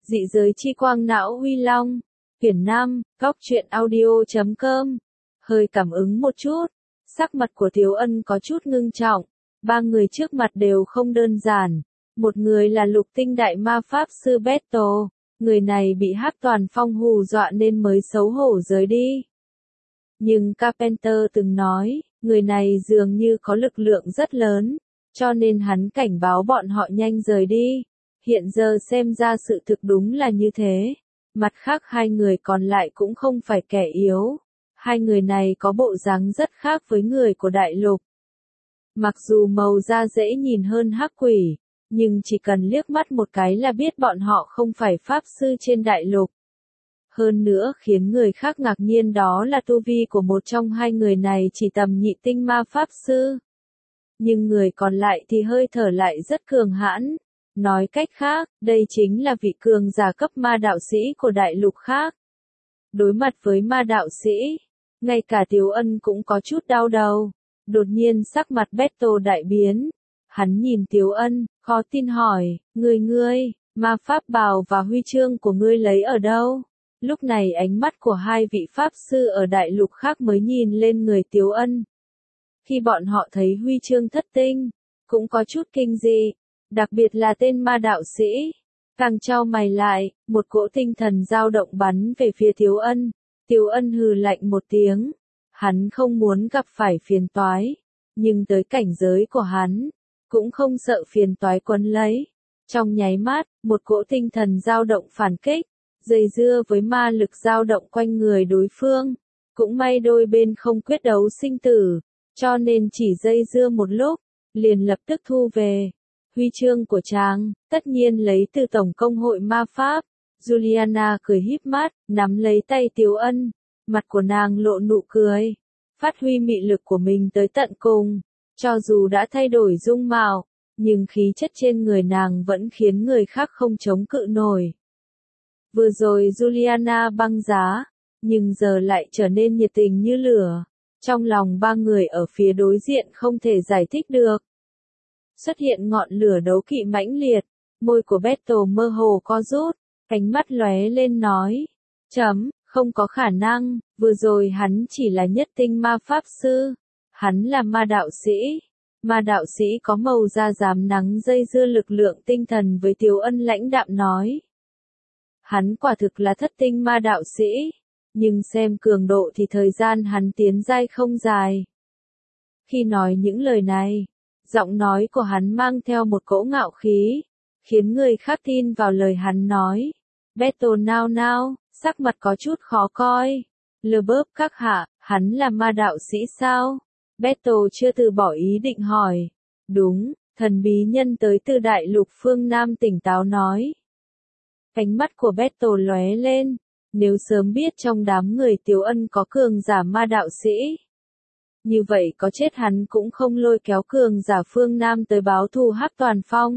Dị giới chi quang não Huy Long. Quyển 5, Góc truyện audio.com. Hơi cảm ứng một chút. Sắc mặt của Tiếu Ân có chút ngưng trọng. Ba người trước mặt đều không đơn giản. Một người là lục tinh đại ma pháp sư Beto. Người này bị Hắc Toàn Phong hù dọa nên mới xấu hổ rời đi. Nhưng Carpenter từng nói, người này dường như có lực lượng rất lớn, cho nên hắn cảnh báo bọn họ nhanh rời đi. Hiện giờ xem ra sự thực đúng là như thế. Mặt khác hai người còn lại cũng không phải kẻ yếu. Hai người này có bộ dáng rất khác với người của đại lục. Mặc dù màu da dễ nhìn hơn hắc quỷ, nhưng chỉ cần liếc mắt một cái là biết bọn họ không phải pháp sư trên đại lục. Hơn nữa khiến người khác ngạc nhiên đó là tu vi của một trong hai người này chỉ tầm nhị tinh ma pháp sư. Nhưng người còn lại thì hơi thở lại rất cường hãn. Nói cách khác, đây chính là vị cường giả cấp ma đạo sĩ của đại lục khác. Đối mặt với ma đạo sĩ, ngay cả Tiếu Ân cũng có chút đau đầu. Đột nhiên sắc mặt Beto đại biến. Hắn nhìn Tiếu Ân, khó tin hỏi, ngươi, ma pháp bào và huy chương của ngươi lấy ở đâu? Lúc này ánh mắt của hai vị pháp sư ở đại lục khác mới nhìn lên người Tiếu Ân. Khi bọn họ thấy huy chương thất tinh, cũng có chút kinh dị, đặc biệt là tên ma đạo sĩ. Càng chau mày lại, một cỗ tinh thần dao động bắn về phía Tiếu Ân. Tiếu Ân hừ lạnh một tiếng. Hắn không muốn gặp phải phiền toái, nhưng tới cảnh giới của hắn, cũng không sợ phiền toái quấn lấy. Trong nháy mắt, một cỗ tinh thần dao động phản kích, dây dưa với ma lực dao động quanh người đối phương. Cũng may đôi bên không quyết đấu sinh tử, cho nên chỉ dây dưa một lúc, liền lập tức thu về. Huy chương của chàng, tất nhiên lấy từ Tổng công hội ma pháp. Juliana cười híp mắt, nắm lấy tay Tiếu Ân, mặt của nàng lộ nụ cười, phát huy mị lực của mình tới tận cùng. Cho dù đã thay đổi dung mạo, nhưng khí chất trên người nàng vẫn khiến người khác không chống cự nổi. Vừa rồi Juliana băng giá, nhưng giờ lại trở nên nhiệt tình như lửa. Trong lòng ba người ở phía đối diện không thể giải thích được. Xuất hiện ngọn lửa đấu kỵ mãnh liệt, môi của Beto mơ hồ co rút, ánh mắt lóe lên nói, không có khả năng, vừa rồi hắn chỉ là nhất tinh ma pháp sư, hắn là ma đạo sĩ. Ma đạo sĩ có màu da rám nắng dây dưa lực lượng tinh thần với Tiếu Ân lãnh đạm nói. Hắn quả thực là thất tinh ma đạo sĩ, nhưng xem cường độ thì thời gian hắn tiến giai không dài. Khi nói những lời này, giọng nói của hắn mang theo một cỗ ngạo khí, khiến người khác tin vào lời hắn nói. Beto nao, sắc mặt có chút khó coi. Lơ bớp các hạ, hắn là ma đạo sĩ sao? Beto chưa từ bỏ ý định hỏi. Đúng, thần bí nhân tới từ đại lục phương Nam tỉnh táo nói. Ánh mắt của Beto lóe lên. Nếu sớm biết trong đám người Tiếu Ân có cường giả ma đạo sĩ, như vậy có chết hắn cũng không lôi kéo cường giả phương Nam tới báo thù Hắc Toàn Phong.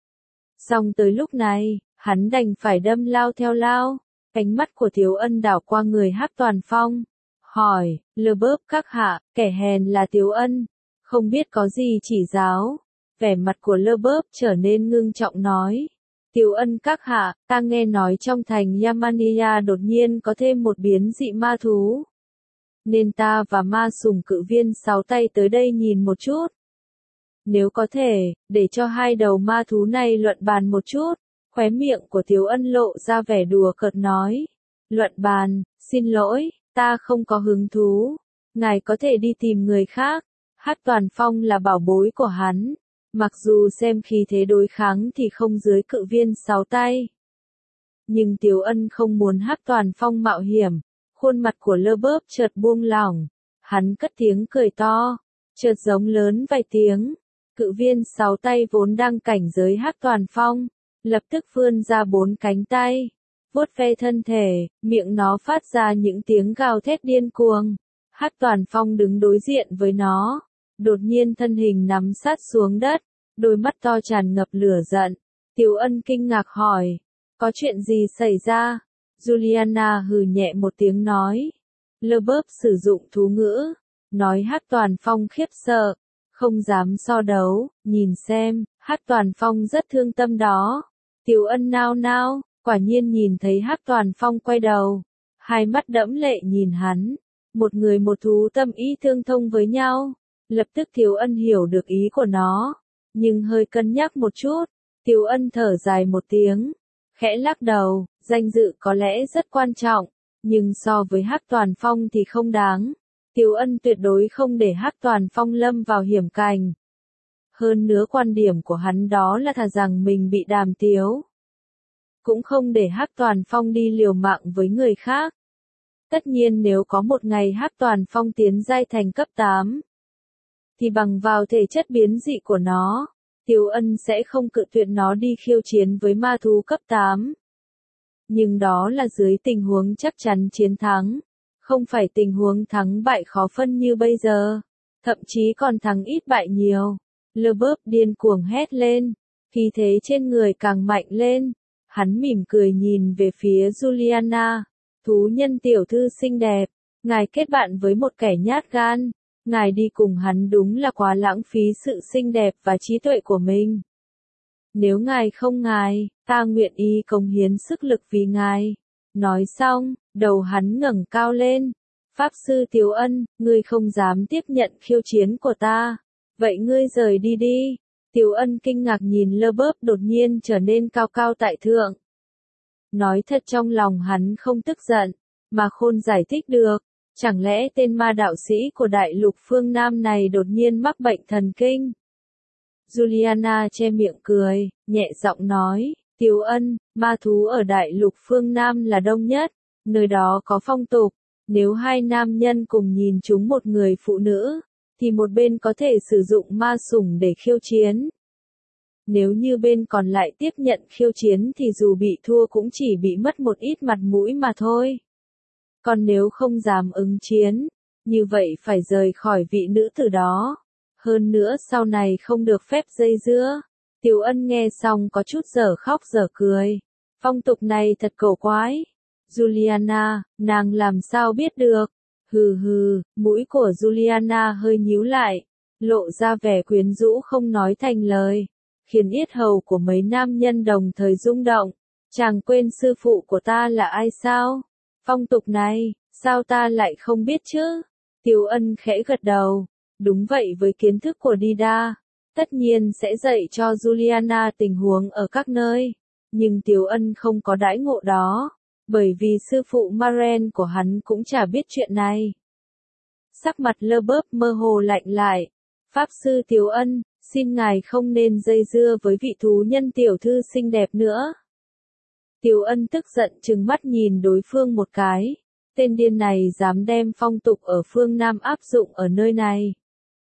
Song tới lúc này, hắn đành phải đâm lao theo lao. Ánh mắt của Tiếu Ân đảo qua người Hắc Toàn Phong. Hỏi, lơ bớp các hạ, kẻ hèn là Tiếu Ân. Không biết có gì chỉ giáo. Vẻ mặt của lơ bớp trở nên ngưng trọng nói. Tiếu Ân các hạ, ta nghe nói trong thành Yamania đột nhiên có thêm một biến dị ma thú. Nên ta và ma sùng cự viên 6 tay tới đây nhìn một chút. Nếu có thể, để cho hai đầu ma thú này luận bàn một chút. Khóe miệng của Tiếu Ân lộ ra vẻ đùa cợt nói. Luận bàn, xin lỗi, ta không có hứng thú. Ngài có thể đi tìm người khác. Hắc Toàn Phong là bảo bối của hắn. Mặc dù xem khí thế đối kháng thì không dưới cự viên 6 tay. Nhưng Tiếu Ân không muốn Hắc Toàn Phong mạo hiểm. Khuôn mặt của lơ bớp chợt buông lỏng. Hắn cất tiếng cười to. Chợt giống lớn vài tiếng. Cự viên 6 tay vốn đang cảnh giới Hắc Toàn Phong. Lập tức vươn ra 4 cánh tay. Vuốt ve thân thể, miệng nó phát ra những tiếng gào thét điên cuồng. Hắc Toàn Phong đứng đối diện với nó. Đột nhiên thân hình nắm sát xuống đất. Đôi mắt to tràn ngập lửa giận. Tiếu Ân kinh ngạc hỏi. Có chuyện gì xảy ra? Juliana hừ nhẹ một tiếng nói. Lơ bớp sử dụng thú ngữ. Nói Hắc Toàn Phong khiếp sợ. Không dám so đấu. Nhìn xem, Hắc Toàn Phong rất thương tâm đó. Tiếu Ân nao, Quả nhiên nhìn thấy Hắc Toàn Phong quay đầu, hai mắt đẫm lệ nhìn hắn, một người một thú tâm ý tương thông với nhau. Lập tức Tiếu Ân hiểu được ý của nó, nhưng hơi cân nhắc một chút, Tiếu Ân thở dài một tiếng, khẽ lắc đầu, danh dự có lẽ rất quan trọng, nhưng so với Hắc Toàn Phong thì không đáng. Tiếu Ân tuyệt đối không để Hắc Toàn Phong lâm vào hiểm cảnh. Hơn nữa quan điểm của hắn đó là thà rằng mình bị Đàm Tiếu, cũng không để Hắc Toàn Phong đi liều mạng với người khác. Tất nhiên nếu có một ngày Hắc Toàn Phong tiến giai thành cấp 8, thì bằng vào thể chất biến dị của nó, Tiếu Ân sẽ không cự tuyệt nó đi khiêu chiến với ma thú cấp 8. Nhưng đó là dưới tình huống chắc chắn chiến thắng, không phải tình huống thắng bại khó phân như bây giờ, thậm chí còn thắng ít bại nhiều. Leboeuf điên cuồng hét lên, khí thế trên người càng mạnh lên, hắn mỉm cười nhìn về phía Juliana, thú nhân tiểu thư xinh đẹp, ngài kết bạn với một kẻ nhát gan. Ngài đi cùng hắn đúng là quá lãng phí sự xinh đẹp và trí tuệ của mình. Nếu ngài không ngài, ta nguyện ý cống hiến sức lực vì ngài. Nói xong, đầu hắn ngẩng cao lên. Pháp sư Tiếu Ân, ngươi không dám tiếp nhận khiêu chiến của ta. Vậy ngươi rời đi đi. Tiếu Ân kinh ngạc nhìn Leboeuf đột nhiên trở nên cao cao tại thượng. Nói thật trong lòng hắn không tức giận, mà khôn giải thích được. Chẳng lẽ tên ma đạo sĩ của đại lục phương Nam này đột nhiên mắc bệnh thần kinh? Juliana che miệng cười, nhẹ giọng nói, Tiếu Ân, ma thú ở đại lục phương Nam là đông nhất, nơi đó có phong tục, nếu hai nam nhân cùng nhìn chúng một người phụ nữ, thì một bên có thể sử dụng ma sủng để khiêu chiến. Nếu như bên còn lại tiếp nhận khiêu chiến thì dù bị thua cũng chỉ bị mất một ít mặt mũi mà thôi. Còn nếu không dám ứng chiến, như vậy phải rời khỏi vị nữ tử đó. Hơn nữa sau này không được phép dây dưa. Tiếu Ân nghe xong có chút dở khóc dở cười. Phong tục này thật cổ quái. Juliana, nàng làm sao biết được? Hừ hừ, mũi của Juliana hơi nhíu lại, lộ ra vẻ quyến rũ không nói thành lời, khiến yết hầu của mấy nam nhân đồng thời rung động. Chàng quên sư phụ của ta là ai sao? Phong tục này, sao ta lại không biết chứ? Tiếu Ân khẽ gật đầu. Đúng vậy, với kiến thức của Dida, tất nhiên sẽ dạy cho Juliana tình huống ở các nơi. Nhưng Tiếu Ân không có đãi ngộ đó, bởi vì sư phụ Maren của hắn cũng chả biết chuyện này. Sắc mặt Leboeuf mơ hồ lạnh lại. Pháp sư Tiếu Ân, xin ngài không nên dây dưa với vị thú nhân tiểu thư xinh đẹp nữa. Tiếu Ân tức giận trừng mắt nhìn đối phương một cái. Tên điên này dám đem phong tục ở phương Nam áp dụng ở nơi này.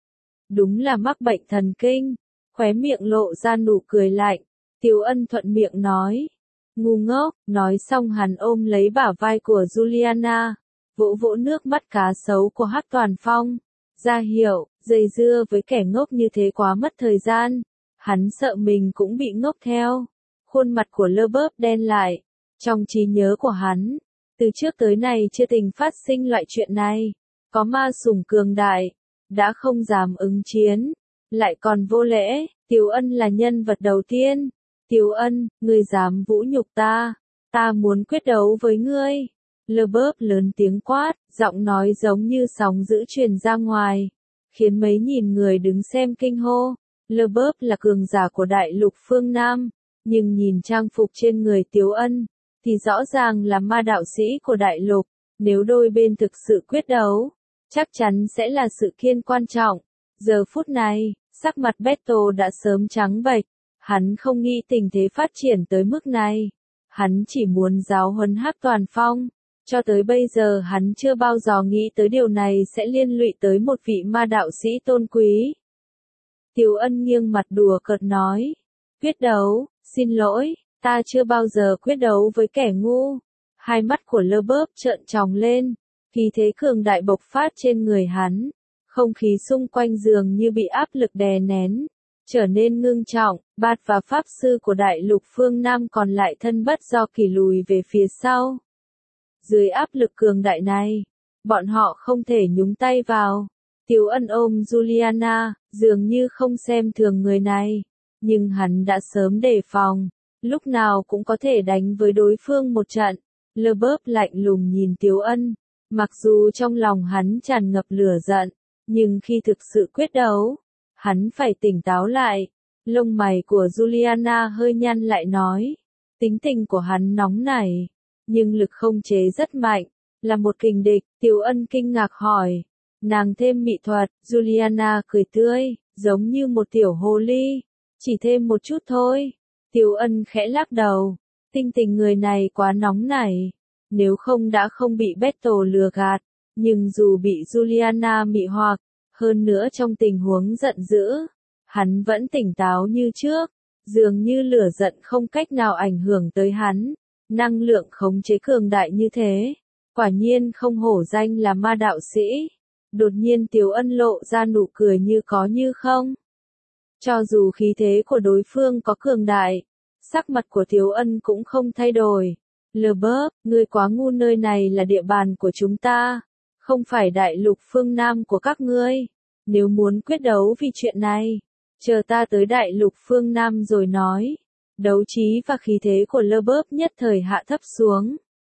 Đúng là mắc bệnh thần kinh. Khóe miệng lộ ra nụ cười lạnh. Tiếu Ân thuận miệng nói. Ngu ngốc, nói xong hắn ôm lấy bả vai của Juliana, vỗ vỗ nước mắt cá sấu của Hắc Toàn Phong. Ra hiệu, dây dưa với kẻ ngốc như thế quá mất thời gian. Hắn sợ mình cũng bị ngốc theo. Khuôn mặt của Leboeuf đen lại. Trong trí nhớ của hắn, từ trước tới nay chưa từng phát sinh loại chuyện này. Có ma sủng cường đại, đã không dám ứng chiến, lại còn vô lễ. Tiếu Ân là nhân vật đầu tiên. Tiếu Ân, ngươi dám vũ nhục ta, ta muốn quyết đấu với ngươi. Leboeuf lớn tiếng quát, giọng nói giống như sóng dữ truyền ra ngoài, khiến mấy nghìn người đứng xem kinh hô. Leboeuf là cường giả của đại lục phương Nam, nhưng nhìn trang phục trên người Tiếu Ân, thì rõ ràng là ma đạo sĩ của đại lục. Nếu đôi bên thực sự quyết đấu, chắc chắn sẽ là sự kiện quan trọng. Giờ phút này, sắc mặt Beto đã sớm trắng bệch. Hắn không nghĩ tình thế phát triển tới mức này. Hắn chỉ muốn giáo huấn Hắc Toàn Phong. Cho tới bây giờ hắn chưa bao giờ nghĩ tới điều này sẽ liên lụy tới một vị ma đạo sĩ tôn quý. Tiếu Ân nghiêng mặt đùa cợt nói. Quyết đấu, xin lỗi, ta chưa bao giờ quyết đấu với kẻ ngu. Hai mắt của Leboeuf trợn tròng lên, khí thế cường đại bộc phát trên người hắn. Không khí xung quanh dường như bị áp lực đè nén, trở nên ngưng trọng. Bạt và pháp sư của đại lục phương Nam còn lại thân bất do kỳ lùi về phía sau. Dưới áp lực cường đại này, bọn họ không thể nhúng tay vào. Tiếu Ân ôm Juliana, dường như không xem thường người này, nhưng hắn đã sớm đề phòng. lúc nào cũng có thể đánh với đối phương một trận. Leboeuf lạnh lùng nhìn Tiếu Ân, mặc dù trong lòng hắn tràn ngập lửa giận, nhưng khi thực sự quyết đấu, hắn phải tỉnh táo lại. Lông mày của Juliana hơi nhăn lại nói, tính tình của hắn nóng nảy, nhưng lực không chế rất mạnh, là một kình địch. Tiếu Ân kinh ngạc hỏi, nàng thêm mỹ thuật. Juliana cười tươi, giống như một tiểu hồ ly, chỉ thêm một chút thôi. Tiếu Ân khẽ lắc đầu, tính tình người này quá nóng nảy, nếu không đã không bị Berto lừa gạt, nhưng dù bị Juliana mị hoặc, hơn nữa trong tình huống giận dữ, hắn vẫn tỉnh táo như trước, dường như lửa giận không cách nào ảnh hưởng tới hắn, năng lượng khống chế cường đại như thế, quả nhiên không hổ danh là ma đạo sĩ. Đột nhiên Tiếu Ân lộ ra nụ cười như có như không. Cho dù khí thế của đối phương có cường đại, sắc mặt của Tiếu Ân cũng không thay đổi. Leboeuf, ngươi quá ngu, nơi này là địa bàn của chúng ta, không phải đại lục phương Nam của các ngươi. Nếu muốn quyết đấu vì chuyện này, chờ ta tới đại lục phương Nam rồi nói. Đấu trí và khí thế của Leboeuf nhất thời hạ thấp xuống.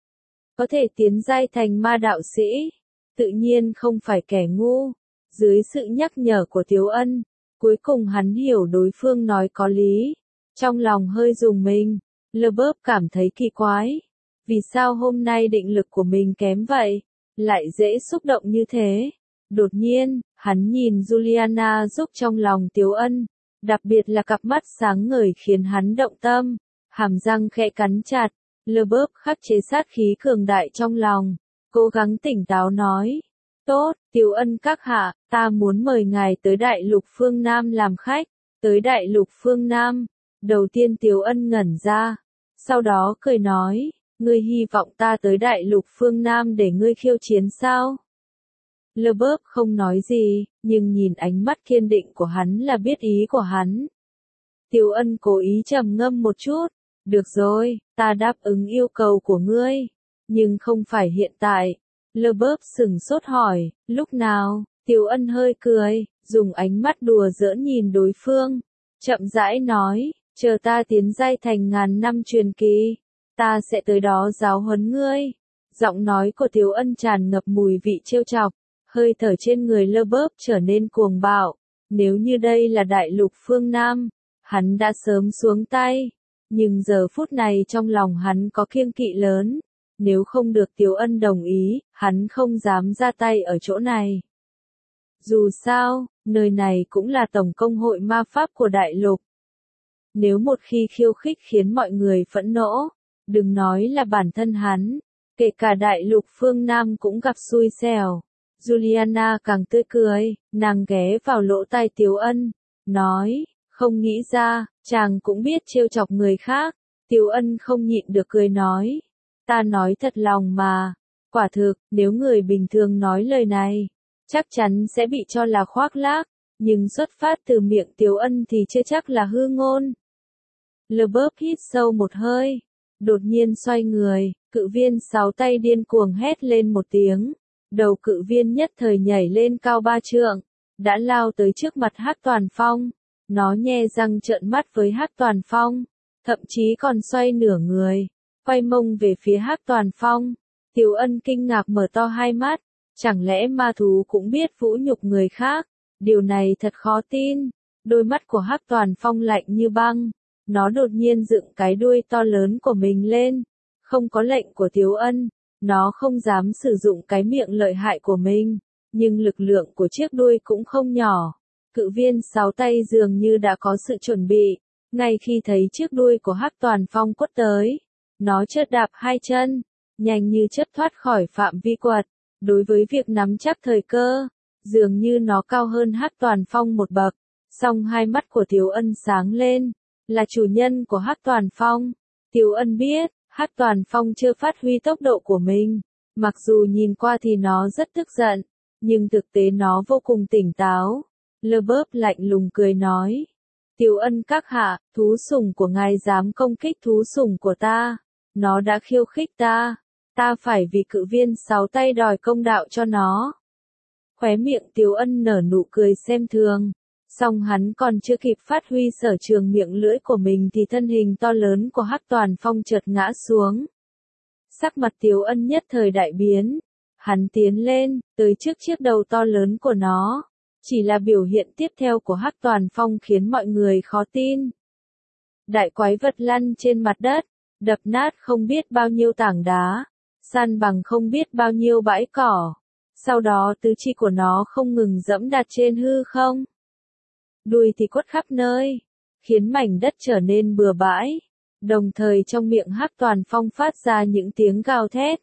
Có thể tiến giai thành ma đạo sĩ, tự nhiên không phải kẻ ngu. Dưới sự nhắc nhở của Tiếu Ân, cuối cùng hắn hiểu đối phương nói có lý. Trong lòng hơi rùng mình, Leboeuf cảm thấy kỳ quái. Vì sao hôm nay định lực của mình kém vậy, lại dễ xúc động như thế? Đột nhiên, hắn nhìn Juliana giúp trong lòng Tiếu Ân, đặc biệt là cặp mắt sáng ngời khiến hắn động tâm, hàm răng khẽ cắn chặt. Leboeuf khắc chế sát khí cường đại trong lòng, cố gắng tỉnh táo nói, tốt, Tiếu Ân các hạ, ta muốn mời ngài tới đại lục phương Nam làm khách. Tới đại lục phương Nam, đầu tiên Tiếu Ân ngẩn ra, sau đó cười nói, ngươi hy vọng ta tới đại lục phương Nam để ngươi khiêu chiến sao? Leboeuf không nói gì, nhưng nhìn ánh mắt kiên định của hắn là biết ý của hắn. Tiếu Ân cố ý trầm ngâm một chút, được rồi, ta đáp ứng yêu cầu của ngươi, nhưng không phải hiện tại. Leboeuf sững sốt hỏi, lúc nào? Tiếu Ân hơi cười, dùng ánh mắt đùa giỡn nhìn đối phương, chậm rãi nói, chờ ta tiến giai thành ngàn năm truyền kỳ, ta sẽ tới đó giáo huấn ngươi. Giọng nói của Tiếu Ân tràn ngập mùi vị trêu chọc, hơi thở trên người Leboeuf trở nên cuồng bạo. Nếu như đây là đại lục phương Nam, hắn đã sớm xuống tay, nhưng giờ phút này trong lòng hắn có kiêng kỵ lớn. Nếu không được Tiếu Ân đồng ý, hắn không dám ra tay ở chỗ này. Dù sao, nơi này cũng là tổng công hội ma pháp của đại lục. Nếu một khi khiêu khích khiến mọi người phẫn nộ, đừng nói là bản thân hắn, kể cả đại lục phương Nam cũng gặp xui xẻo. Juliana càng tươi cười, nàng ghé vào lỗ tai Tiếu Ân, nói, không nghĩ ra, chàng cũng biết trêu chọc người khác. Tiếu Ân không nhịn được cười nói, ta nói thật lòng mà, quả thực, nếu người bình thường nói lời này, chắc chắn sẽ bị cho là khoác lác, nhưng xuất phát từ miệng Tiếu Ân thì chưa chắc là hư ngôn. Leboeuf hít sâu một hơi, đột nhiên xoay người, cự viên 6 tay điên cuồng hét lên một tiếng, đầu cự viên nhất thời nhảy lên cao 3 trượng, đã lao tới trước mặt Hắc Toàn Phong, nó nhe răng trợn mắt với Hắc Toàn Phong, thậm chí còn xoay nửa người, quay mông về phía Hắc Toàn Phong. Tiếu Ân kinh ngạc mở to hai mắt, chẳng lẽ ma thú cũng biết vũ nhục người khác, điều này thật khó tin. Đôi mắt của Hắc Toàn Phong lạnh như băng, nó đột nhiên dựng cái đuôi to lớn của mình lên, không có lệnh của Tiếu Ân, nó không dám sử dụng cái miệng lợi hại của mình, nhưng lực lượng của chiếc đuôi cũng không nhỏ. Cự viên 6 tay dường như đã có sự chuẩn bị, ngay khi thấy chiếc đuôi của Hắc Toàn Phong quất tới, nó chợt đạp hai chân, nhanh như chớp thoát khỏi phạm vi quật. Đối với việc nắm chắc thời cơ, dường như nó cao hơn Hắc Toàn Phong một bậc. Song hai mắt của Tiếu Ân sáng lên, là chủ nhân của Hắc Toàn Phong. Tiếu Ân biết, Hắc Toàn Phong chưa phát huy tốc độ của mình, mặc dù nhìn qua thì nó rất tức giận, nhưng thực tế nó vô cùng tỉnh táo. Leboeuf lạnh lùng cười nói, Tiếu Ân các hạ, thú sủng của ngài dám công kích thú sủng của ta, nó đã khiêu khích ta, ta phải vì cự viên 6 tay đòi công đạo cho nó. Khóe miệng Tiếu Ân nở nụ cười xem thường, Song hắn còn chưa kịp phát huy sở trường miệng lưỡi của mình thì thân hình to lớn của Hắc Toàn Phong chợt ngã xuống. Sắc mặt Tiếu Ân nhất thời đại biến. Hắn tiến lên, tới trước chiếc đầu to lớn của nó. Chỉ là biểu hiện tiếp theo của Hắc Toàn Phong khiến mọi người khó tin. Đại quái vật lăn trên mặt đất, đập nát không biết bao nhiêu tảng đá, san bằng không biết bao nhiêu bãi cỏ. Sau đó tứ chi của nó không ngừng dẫm đạp trên hư không. Đuôi thì quất khắp nơi, khiến mảnh đất trở nên bừa bãi. Đồng thời trong miệng Hắc Toàn Phong phát ra những tiếng gào thét.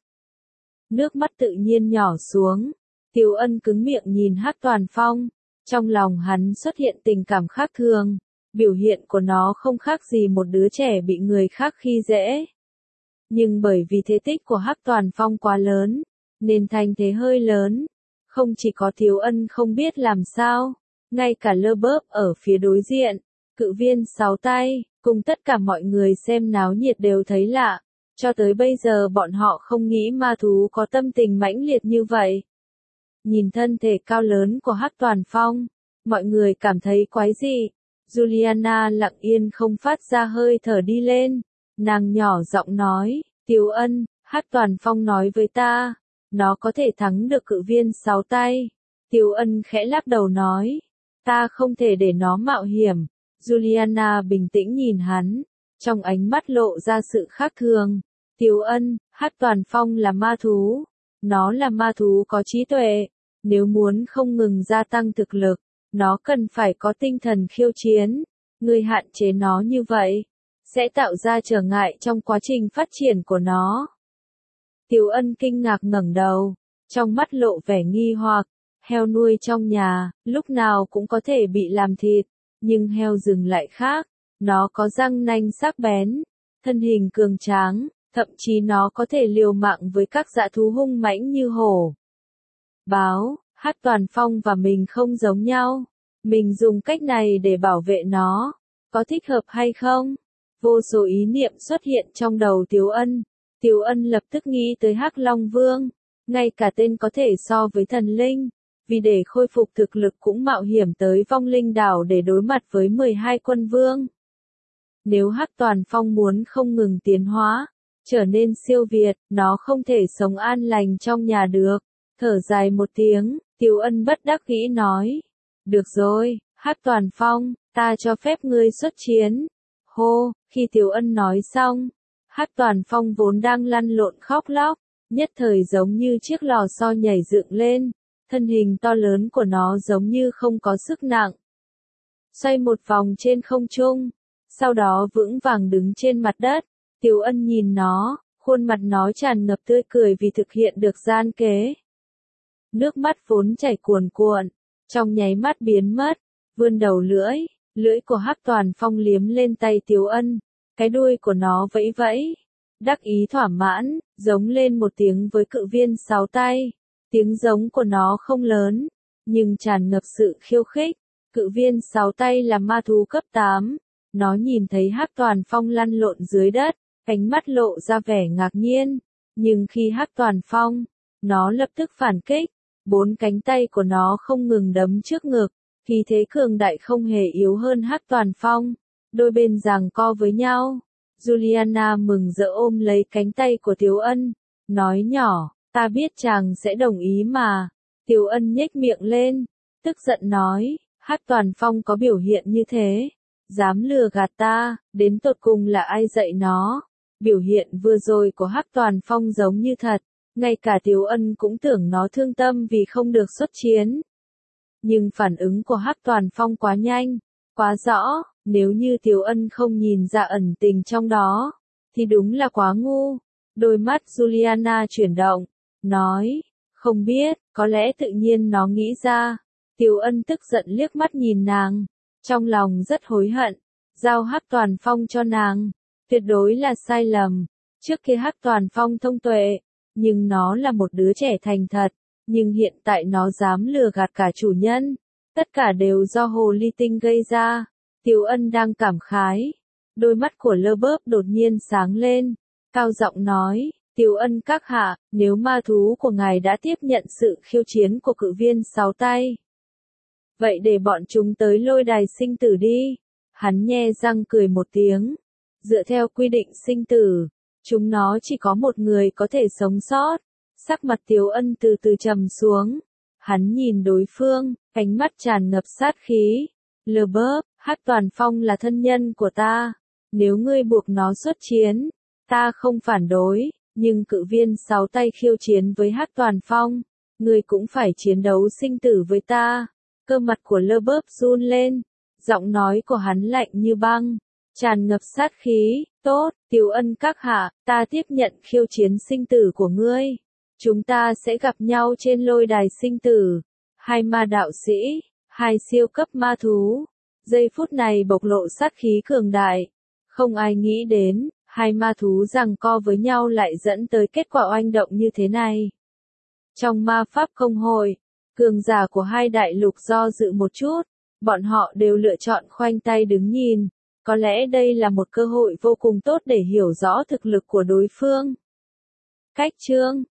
Nước mắt tự nhiên nhỏ xuống. Tiếu Ân cứng miệng nhìn Hắc Toàn Phong. Trong lòng hắn xuất hiện tình cảm khác thường. Biểu hiện của nó không khác gì một đứa trẻ bị người khác khi dễ. Nhưng bởi vì thế tích của Hắc Toàn Phong quá lớn, nên thành thế hơi lớn. Không chỉ có Tiếu Ân không biết làm sao, ngay cả Lơ Bớp ở phía đối diện, cự viên 6 tay, cùng tất cả mọi người xem náo nhiệt đều thấy lạ. Cho tới bây giờ bọn họ không nghĩ ma thú có tâm tình mãnh liệt như vậy. Nhìn thân thể cao lớn của Hắc Toàn Phong, mọi người cảm thấy quái dị. Juliana lặng yên không phát ra hơi thở đi lên. Nàng nhỏ giọng nói, Tiếu Ân, Hắc Toàn Phong nói với ta, nó có thể thắng được cự viên 6 tay. Tiếu Ân khẽ lắc đầu nói, ta không thể để nó mạo hiểm. Juliana bình tĩnh nhìn hắn, trong ánh mắt lộ ra sự khác thường. Tiếu Ân, Hắc Toàn Phong là ma thú. Nó là ma thú có trí tuệ. Nếu muốn không ngừng gia tăng thực lực, nó cần phải có tinh thần khiêu chiến. Ngươi hạn chế nó như vậy, sẽ tạo ra trở ngại trong quá trình phát triển của nó. Tiếu Ân kinh ngạc ngẩng đầu, trong mắt lộ vẻ nghi hoặc. Heo nuôi trong nhà, lúc nào cũng có thể bị làm thịt, nhưng heo rừng lại khác. Nó có răng nanh sắc bén, thân hình cường tráng, thậm chí nó có thể liều mạng với các dã thú hung mãnh như hổ, báo. Hắc Toàn Phong và mình không giống nhau. Mình dùng cách này để bảo vệ nó. Có thích hợp hay không? Vô số ý niệm xuất hiện trong đầu Tiếu Ân. Tiếu Ân lập tức nghĩ tới Hắc Long Vương. Ngay cả tên có thể so với thần linh. Vì để khôi phục thực lực cũng mạo hiểm tới vong linh đảo để đối mặt với 12 quân vương. Nếu Hắc Toàn Phong muốn không ngừng tiến hóa, trở nên siêu việt, nó không thể sống an lành trong nhà được. Thở dài một tiếng, Tiếu Ân bất đắc dĩ nói. Được rồi, Hắc Toàn Phong, ta cho phép ngươi xuất chiến. Hô, khi Tiếu Ân nói xong, Hắc Toàn Phong vốn đang lăn lộn khóc lóc, nhất thời giống như chiếc lò xo nhảy dựng lên. Thân hình to lớn của nó giống như không có sức nặng. Xoay một vòng trên không trung, sau đó vững vàng đứng trên mặt đất. Tiếu Ân nhìn nó, khuôn mặt nó tràn ngập tươi cười vì thực hiện được gian kế. Nước mắt vốn chảy cuồn cuộn, trong nháy mắt biến mất, vươn đầu lưỡi, lưỡi của Hắc Toàn Phong liếm lên tay Tiếu Ân, cái đuôi của nó vẫy vẫy, đắc ý thỏa mãn, giống lên một tiếng với cự viên 6 tay. Tiếng giống của nó không lớn, nhưng tràn ngập sự khiêu khích. Cự viên 6 tay là ma thú cấp 8. Nó nhìn thấy Hắc Toàn Phong lăn lộn dưới đất, ánh mắt lộ ra vẻ ngạc nhiên. Nhưng khi Hắc Toàn Phong, nó lập tức phản kích. 4 cánh tay của nó không ngừng đấm trước ngực. Khí thế cường đại không hề yếu hơn Hắc Toàn Phong. Đôi bên giằng co với nhau. Juliana mừng rỡ ôm lấy cánh tay của Tiếu Ân, nói nhỏ. Ta biết chàng sẽ đồng ý mà. Tiếu Ân nhếch miệng lên, tức giận nói, Hắc Toàn Phong có biểu hiện như thế, dám lừa gạt ta, đến tột cùng là ai dạy nó. Biểu hiện vừa rồi của Hắc Toàn Phong giống như thật, ngay cả Tiếu Ân cũng tưởng nó thương tâm vì không được xuất chiến. Nhưng phản ứng của Hắc Toàn Phong quá nhanh, quá rõ, nếu như Tiếu Ân không nhìn ra ẩn tình trong đó, thì đúng là quá ngu. Đôi mắt Juliana chuyển động. Nói, không biết, có lẽ tự nhiên nó nghĩ ra. Tiếu Ân tức giận liếc mắt nhìn nàng, trong lòng rất hối hận, giao Hắc Toàn Phong cho nàng, tuyệt đối là sai lầm. Trước kia Hắc Toàn Phong thông tuệ, nhưng nó là một đứa trẻ thành thật, nhưng hiện tại nó dám lừa gạt cả chủ nhân, tất cả đều do hồ ly tinh gây ra. Tiếu Ân đang cảm khái, đôi mắt của Lơ Bớp đột nhiên sáng lên, cao giọng nói. Tiếu Ân các hạ, nếu ma thú của ngài đã tiếp nhận sự khiêu chiến của cự viên 6 tay, vậy để bọn chúng tới lôi đài sinh tử đi. Hắn nhe răng cười một tiếng. Dựa theo quy định sinh tử, chúng nó chỉ có một người có thể sống sót. Sắc mặt Tiếu Ân từ từ trầm xuống. Hắn nhìn đối phương, ánh mắt tràn ngập sát khí. Lơ-bớp, Hắc Toàn Phong là thân nhân của ta. Nếu ngươi buộc nó xuất chiến, ta không phản đối, nhưng cự viên 6 tay khiêu chiến với Hắc Toàn Phong, ngươi cũng phải chiến đấu sinh tử với ta. Cơ mặt của Lơ-bớp run lên, giọng nói của hắn lạnh như băng, tràn ngập sát khí. Tốt, Tiếu Ân các hạ, ta tiếp nhận khiêu chiến sinh tử của ngươi. Chúng ta sẽ gặp nhau trên lôi đài sinh tử. Hai ma đạo sĩ, hai siêu cấp ma thú, giây phút này bộc lộ sát khí cường đại. Không ai nghĩ đến, hai ma thú giằng co với nhau lại dẫn tới kết quả oanh động như thế này. Trong ma pháp công hội, cường giả của hai đại lục do dự một chút, bọn họ đều lựa chọn khoanh tay đứng nhìn. Có lẽ đây là một cơ hội vô cùng tốt để hiểu rõ thực lực của đối phương. Cách chương